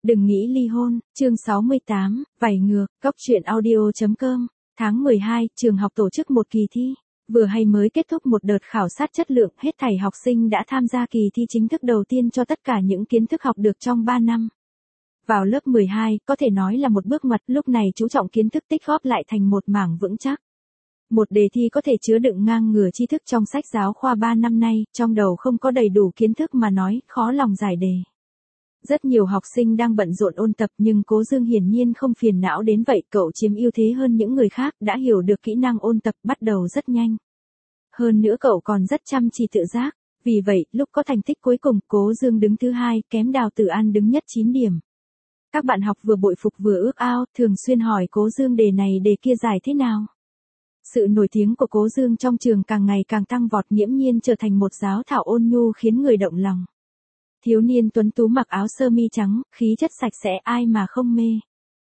Đừng nghĩ ly hôn, chương 68, vảy ngược, góc truyện audio.com, tháng 12, trường học tổ chức một kỳ thi. Vừa hay mới kết thúc một đợt khảo sát chất lượng, hết thảy học sinh đã tham gia kỳ thi chính thức đầu tiên cho tất cả những kiến thức học được trong 3 năm. Vào lớp 12, có thể nói là một bước ngoặt, lúc này chú trọng kiến thức tích góp lại thành một mảng vững chắc. Một đề thi có thể chứa đựng ngang ngửa tri thức trong sách giáo khoa 3 năm nay, trong đầu không có đầy đủ kiến thức mà nói, khó lòng giải đề. Rất nhiều học sinh đang bận rộn ôn tập nhưng Cố Dương hiển nhiên không phiền não đến vậy, cậu chiếm ưu thế hơn những người khác, đã hiểu được kỹ năng ôn tập bắt đầu rất nhanh. Hơn nữa cậu còn rất chăm chỉ tự giác, vì vậy, lúc có thành tích cuối cùng, Cố Dương đứng thứ 2, kém Đào Tử An đứng nhất 9 điểm. Các bạn học vừa bội phục vừa ước ao, thường xuyên hỏi Cố Dương đề này đề kia giải thế nào. Sự nổi tiếng của Cố Dương trong trường càng ngày càng tăng vọt, nghiễm nhiên trở thành một giáo thảo ôn nhu khiến người động lòng. Thiếu niên tuấn tú mặc áo sơ mi trắng, khí chất sạch sẽ, ai mà không mê.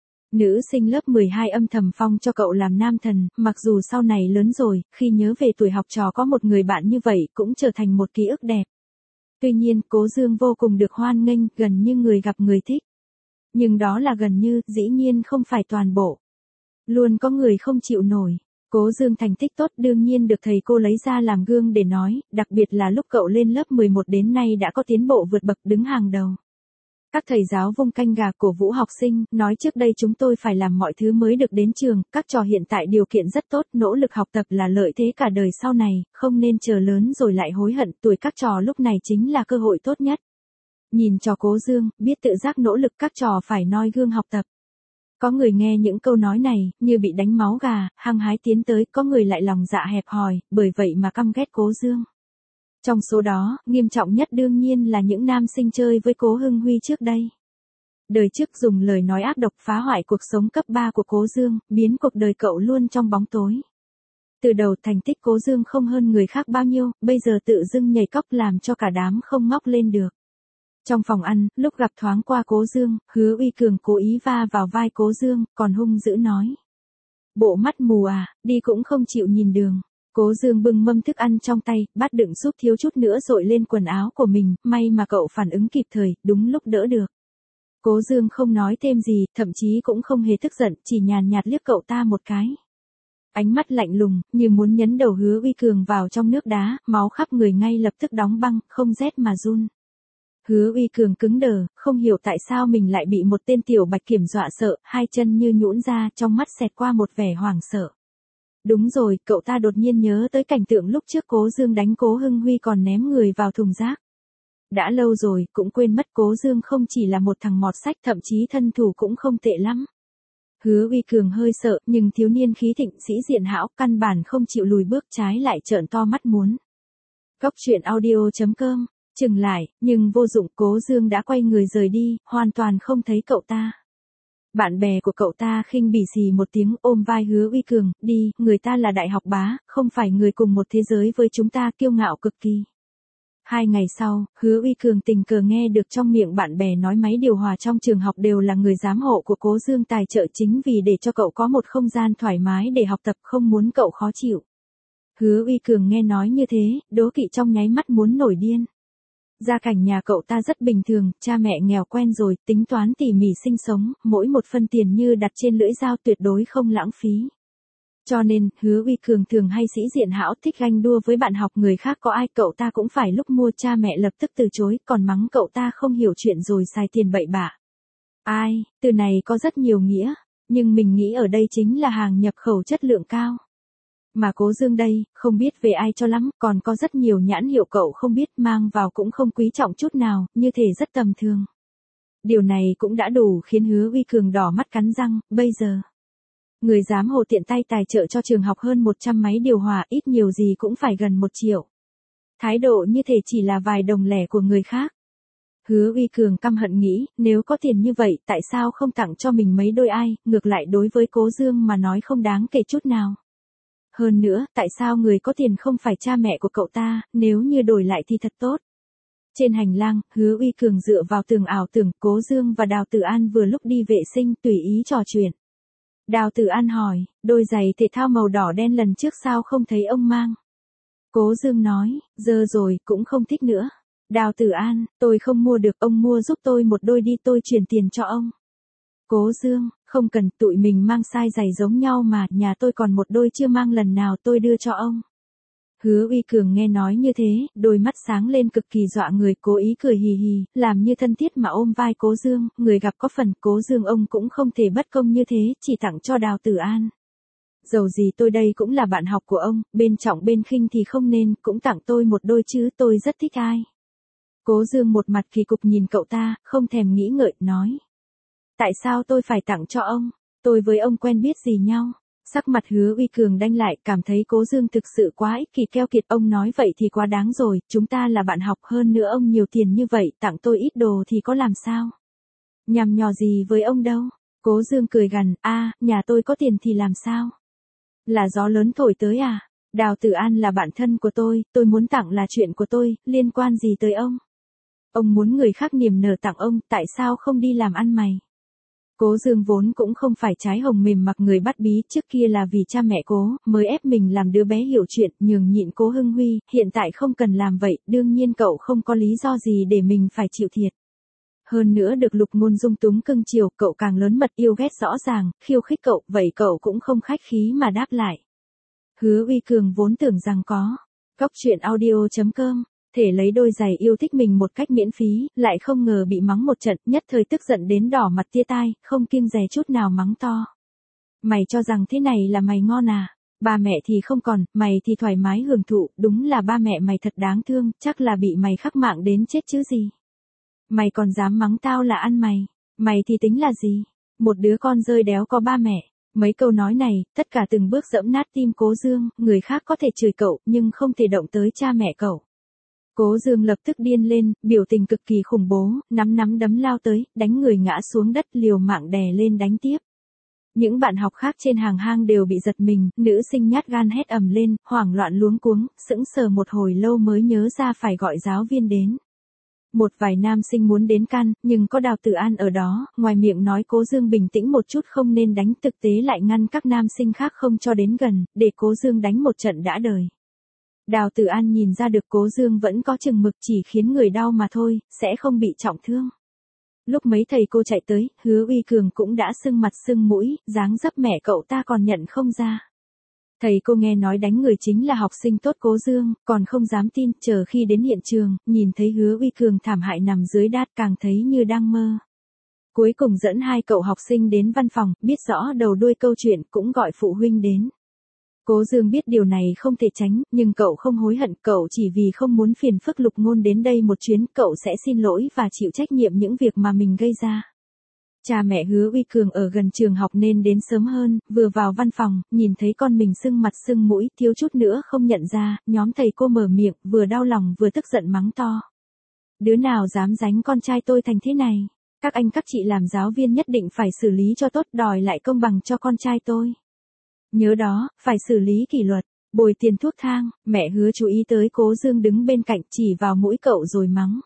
Nữ sinh lớp 12 âm thầm phong cho cậu làm nam thần, mặc dù sau này lớn rồi, khi nhớ về tuổi học trò có một người bạn như vậy cũng trở thành một ký ức đẹp. Tuy nhiên, Cố Dương vô cùng được hoan nghênh, gần như người gặp người thích. Nhưng đó là gần như, dĩ nhiên không phải toàn bộ. Luôn có người không chịu nổi. Cố Dương thành tích tốt đương nhiên được thầy cô lấy ra làm gương để nói, đặc biệt là lúc cậu lên lớp 11 đến nay đã có tiến bộ vượt bậc đứng hàng đầu. Các thầy giáo vung canh gà cổ vũ học sinh, nói trước đây chúng tôi phải làm mọi thứ mới được đến trường, các trò hiện tại điều kiện rất tốt, nỗ lực học tập là lợi thế cả đời sau này, không nên chờ lớn rồi lại hối hận, tuổi các trò lúc này chính là cơ hội tốt nhất. Nhìn trò Cố Dương, biết tự giác nỗ lực, các trò phải noi gương học tập. Có người nghe những câu nói này, như bị đánh máu gà, hăng hái tiến tới, có người lại lòng dạ hẹp hòi, bởi vậy mà căm ghét Cố Dương. Trong số đó, nghiêm trọng nhất đương nhiên là những nam sinh chơi với Cố Hưng Huy trước đây. Đời trước dùng lời nói ác độc phá hoại cuộc sống cấp 3 của Cố Dương, biến cuộc đời cậu luôn trong bóng tối. Từ đầu thành tích Cố Dương không hơn người khác bao nhiêu, bây giờ tự dưng nhảy cóc làm cho cả đám không ngóc lên được. Trong phòng ăn, lúc gặp thoáng qua Cố Dương, Hứa Uy Cường cố ý va vào vai Cố Dương, còn hung dữ nói. Bộ mắt mù à, đi cũng không chịu nhìn đường. Cố Dương bưng mâm thức ăn trong tay, bát đựng súp thiếu chút nữa dội lên quần áo của mình, may mà cậu phản ứng kịp thời, đúng lúc đỡ được. Cố Dương không nói thêm gì, thậm chí cũng không hề tức giận, chỉ nhàn nhạt liếc cậu ta một cái. Ánh mắt lạnh lùng, như muốn nhấn đầu Hứa Uy Cường vào trong nước đá, máu khắp người ngay lập tức đóng băng, không rét mà run. Hứa Uy Cường cứng đờ, không hiểu tại sao mình lại bị một tên tiểu bạch kiểm dọa sợ, hai chân như nhũn ra, trong mắt xẹt qua một vẻ hoảng sợ. Đúng rồi, cậu ta đột nhiên nhớ tới cảnh tượng lúc trước Cố Dương đánh Cố Hưng Huy còn ném người vào thùng rác. Đã lâu rồi, cũng quên mất Cố Dương không chỉ là một thằng mọt sách, thậm chí thân thủ cũng không tệ lắm. Hứa Uy Cường hơi sợ, nhưng thiếu niên khí thịnh, sĩ diện hão, căn bản không chịu lùi bước, trái lại trợn to mắt muốn. Góc truyện audio.com. Chừng lại, nhưng vô dụng, Cố Dương đã quay người rời đi, hoàn toàn không thấy cậu ta. Bạn bè của cậu ta khinh bỉ xì một tiếng, ôm vai Hứa Uy Cường, đi, người ta là đại học bá, không phải người cùng một thế giới với chúng ta, kiêu ngạo cực kỳ. 2 ngày sau, Hứa Uy Cường tình cờ nghe được trong miệng bạn bè nói máy điều hòa trong trường học đều là người giám hộ của Cố Dương tài trợ, chính vì để cho cậu có một không gian thoải mái để học tập, không muốn cậu khó chịu. Hứa Uy Cường nghe nói như thế, đố kỵ trong nháy mắt muốn nổi điên. Gia cảnh nhà cậu ta rất bình thường, cha mẹ nghèo quen rồi, tính toán tỉ mỉ sinh sống, mỗi một phân tiền như đặt trên lưỡi dao, tuyệt đối không lãng phí. Cho nên, Hứa Uy Cường thường hay sĩ diện hão, thích ganh đua với bạn học người khác, có ai cậu ta cũng phải lúc mua cha mẹ lập tức từ chối, còn mắng cậu ta không hiểu chuyện rồi xài tiền bậy bạ. Ai, từ này có rất nhiều nghĩa, nhưng mình nghĩ ở đây chính là hàng nhập khẩu chất lượng cao. Mà Cố Dương đây, không biết về ai cho lắm, còn có rất nhiều nhãn hiệu cậu không biết, mang vào cũng không quý trọng chút nào, như thể rất tầm thường. Điều này cũng đã đủ khiến Hứa Uy Cường đỏ mắt cắn răng, bây giờ. Người dám hồ tiện tay tài trợ cho trường học hơn 100 máy điều hòa, ít nhiều gì cũng phải gần 1 triệu. Thái độ như thể chỉ là vài đồng lẻ của người khác. Hứa Uy Cường căm hận nghĩ, nếu có tiền như vậy, tại sao không tặng cho mình mấy đôi ai, ngược lại đối với Cố Dương mà nói không đáng kể chút nào. Hơn nữa, tại sao người có tiền không phải cha mẹ của cậu ta, nếu như đổi lại thì thật tốt. Trên hành lang, Hứa Uy Cường dựa vào tường ảo tưởng, Cố Dương và Đào Tử An vừa lúc đi vệ sinh, tùy ý trò chuyện. Đào Tử An hỏi, đôi giày thể thao màu đỏ đen lần trước sao không thấy ông mang. Cố Dương nói, giờ rồi, cũng không thích nữa. Đào Tử An, tôi không mua được, ông mua giúp tôi một đôi đi, tôi chuyển tiền cho ông. Cố Dương, không cần, tụi mình mang size giày giống nhau mà, nhà tôi còn một đôi chưa mang lần nào, tôi đưa cho ông. Hứa Uy Cường nghe nói như thế, đôi mắt sáng lên cực kỳ dọa người, cố ý cười hì hì, làm như thân thiết mà ôm vai Cố Dương, người gặp có phần, Cố Dương ông cũng không thể bất công như thế, chỉ tặng cho Đào Tử An. Dầu gì tôi đây cũng là bạn học của ông, bên trọng bên khinh thì không nên, cũng tặng tôi một đôi chứ, tôi rất thích ai. Cố Dương một mặt kỳ cục nhìn cậu ta, không thèm nghĩ ngợi, nói. Tại sao tôi phải tặng cho ông? Tôi với ông quen biết gì nhau? Sắc mặt Hứa Uy Cường đanh lại, cảm thấy Cố Dương thực sự quá ích kỷ keo kiệt, ông nói vậy thì quá đáng rồi, chúng ta là bạn học, hơn nữa ông nhiều tiền như vậy, tặng tôi ít đồ thì có làm sao? Nhằm nhò gì với ông đâu? Cố Dương cười gằn, nhà tôi có tiền thì làm sao? Là gió lớn thổi tới à? Đào Tử An là bạn thân của tôi muốn tặng là chuyện của tôi, liên quan gì tới ông? Ông muốn người khác niềm nở tặng ông, tại sao không đi làm ăn mày? Cố Dương vốn cũng không phải trái hồng mềm mặc người bắt bí, trước kia là vì cha mẹ Cố, mới ép mình làm đứa bé hiểu chuyện, nhường nhịn Cố Hưng Huy, hiện tại không cần làm vậy, đương nhiên cậu không có lý do gì để mình phải chịu thiệt. Hơn nữa được Lục Ngôn dung túng cưng chiều, cậu càng lớn mật yêu ghét rõ ràng, khiêu khích cậu, vậy cậu cũng không khách khí mà đáp lại. Hứa Uy Cường vốn tưởng rằng có Cóc Truyện Audio.com thể lấy đôi giày yêu thích mình một cách miễn phí, lại không ngờ bị mắng một trận, nhất thời tức giận đến đỏ mặt tia tai, không kiêng dè chút nào mắng to. Mày cho rằng thế này là mày ngon à? Ba mẹ thì không còn, mày thì thoải mái hưởng thụ, đúng là ba mẹ mày thật đáng thương, chắc là bị mày khắc mạng đến chết chứ gì. Mày còn dám mắng tao là ăn mày thì tính là gì? Một đứa con rơi đéo có ba mẹ. Mấy câu nói này, tất cả từng bước dẫm nát tim Cố Dương, người khác có thể chửi cậu, nhưng không thể động tới cha mẹ cậu. Cố Dương lập tức điên lên, biểu tình cực kỳ khủng bố, nắm đấm lao tới, đánh người ngã xuống đất, liều mạng đè lên đánh tiếp. Những bạn học khác trên hàng hang đều bị giật mình, nữ sinh nhát gan hét ầm lên, hoảng loạn luống cuống, sững sờ một hồi lâu mới nhớ ra phải gọi giáo viên đến. Một vài nam sinh muốn đến can, nhưng có Đào Tử An ở đó, ngoài miệng nói Cố Dương bình tĩnh một chút không nên đánh, thực tế lại ngăn các nam sinh khác không cho đến gần, để Cố Dương đánh một trận đã đời. Đào Tử An nhìn ra được Cố Dương vẫn có chừng mực, chỉ khiến người đau mà thôi, sẽ không bị trọng thương. Lúc mấy thầy cô chạy tới, Hứa Uy Cường cũng đã sưng mặt sưng mũi, dáng dấp mẹ cậu ta còn nhận không ra. Thầy cô nghe nói đánh người chính là học sinh tốt Cố Dương, còn không dám tin, chờ khi đến hiện trường, nhìn thấy Hứa Uy Cường thảm hại nằm dưới đát càng thấy như đang mơ. Cuối cùng dẫn hai cậu học sinh đến văn phòng, biết rõ đầu đuôi câu chuyện, cũng gọi phụ huynh đến. Cố Dương biết điều này không thể tránh, nhưng cậu không hối hận, cậu chỉ vì không muốn phiền phức Lục Ngôn đến đây một chuyến, cậu sẽ xin lỗi và chịu trách nhiệm những việc mà mình gây ra. Cha mẹ Hứa Uy Cường ở gần trường học nên đến sớm hơn, vừa vào văn phòng, nhìn thấy con mình sưng mặt sưng mũi, thiếu chút nữa không nhận ra, nhóm thầy cô mở miệng, vừa đau lòng vừa tức giận mắng to. Đứa nào dám đánh con trai tôi thành thế này? Các anh các chị làm giáo viên nhất định phải xử lý cho tốt, đòi lại công bằng cho con trai tôi. Nhớ đó, phải xử lý kỷ luật, bồi tiền thuốc thang. Mẹ Hứa chú ý tới Cố Dương đứng bên cạnh, chỉ vào mũi cậu rồi mắng.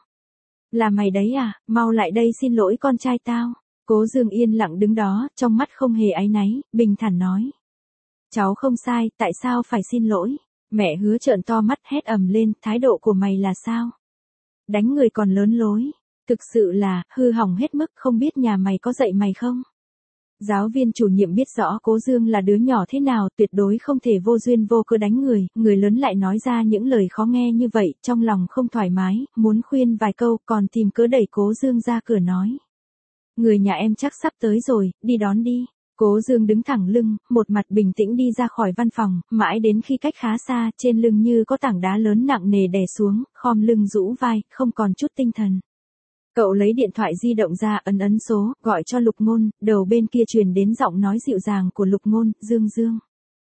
Là mày đấy à, mau lại đây xin lỗi con trai tao. Cố Dương yên lặng đứng đó, trong mắt không hề áy náy, bình thản nói. Cháu không sai, tại sao phải xin lỗi? Mẹ Hứa trợn to mắt hét ầm lên, thái độ của mày là sao? Đánh người còn lớn lối, thực sự là, hư hỏng hết mức, không biết nhà mày có dạy mày không? Giáo viên chủ nhiệm biết rõ Cố Dương là đứa nhỏ thế nào, tuyệt đối không thể vô duyên vô cớ đánh người lớn lại nói ra những lời khó nghe như vậy, trong lòng không thoải mái, muốn khuyên vài câu, còn tìm cớ đẩy Cố Dương ra cửa nói. Người nhà em chắc sắp tới rồi, đi đón đi. Cố Dương đứng thẳng lưng, một mặt bình tĩnh đi ra khỏi văn phòng, mãi đến khi cách khá xa, trên lưng như có tảng đá lớn nặng nề đè xuống, khom lưng rũ vai, không còn chút tinh thần. Cậu lấy điện thoại di động ra, ấn số, gọi cho Lục Ngôn, đầu bên kia truyền đến giọng nói dịu dàng của Lục Ngôn, Dương.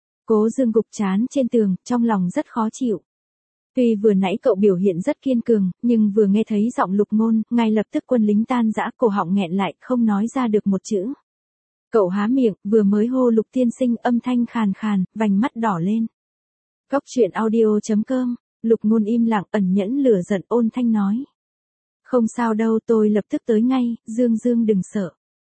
Cố Dương gục chán trên tường, trong lòng rất khó chịu. Tuy vừa nãy cậu biểu hiện rất kiên cường, nhưng vừa nghe thấy giọng Lục Ngôn, ngay lập tức quân lính tan rã, cổ họng nghẹn lại, không nói ra được một chữ. Cậu há miệng, vừa mới hô Lục tiên sinh, âm thanh khàn khàn, vành mắt đỏ lên. Cóc Truyện Audio.com, Lục Ngôn im lặng, ẩn nhẫn lửa giận, ôn thanh nói. Không sao đâu, tôi lập tức tới ngay, Dương đừng sợ.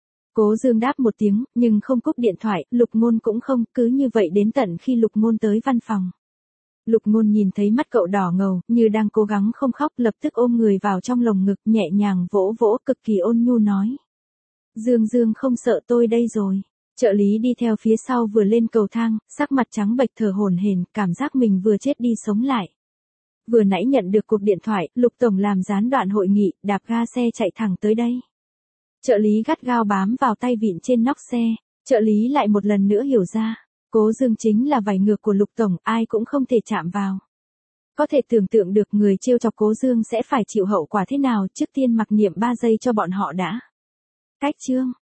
Cố Dương đáp một tiếng, nhưng không cúp điện thoại, Lục Ngôn cũng không, cứ như vậy đến tận khi Lục Ngôn tới văn phòng. Lục Ngôn nhìn thấy mắt cậu đỏ ngầu, như đang cố gắng không khóc, lập tức ôm người vào trong lồng ngực, nhẹ nhàng vỗ vỗ, cực kỳ ôn nhu nói. Dương Dương không sợ tôi đây rồi. Trợ lý đi theo phía sau vừa lên cầu thang, sắc mặt trắng bệch thở hổn hển, cảm giác mình vừa chết đi sống lại. Vừa nãy nhận được cuộc điện thoại, Lục Tổng làm gián đoạn hội nghị, đạp ga xe chạy thẳng tới đây. Trợ lý gắt gao bám vào tay vịn trên nóc xe, trợ lý lại một lần nữa hiểu ra. Cố Dương chính là vảy ngược của Lục Tổng, ai cũng không thể chạm vào. Có thể tưởng tượng được người trêu chọc Cố Dương sẽ phải chịu hậu quả thế nào, trước tiên mặc niệm 3 giây cho bọn họ đã. Cách chương.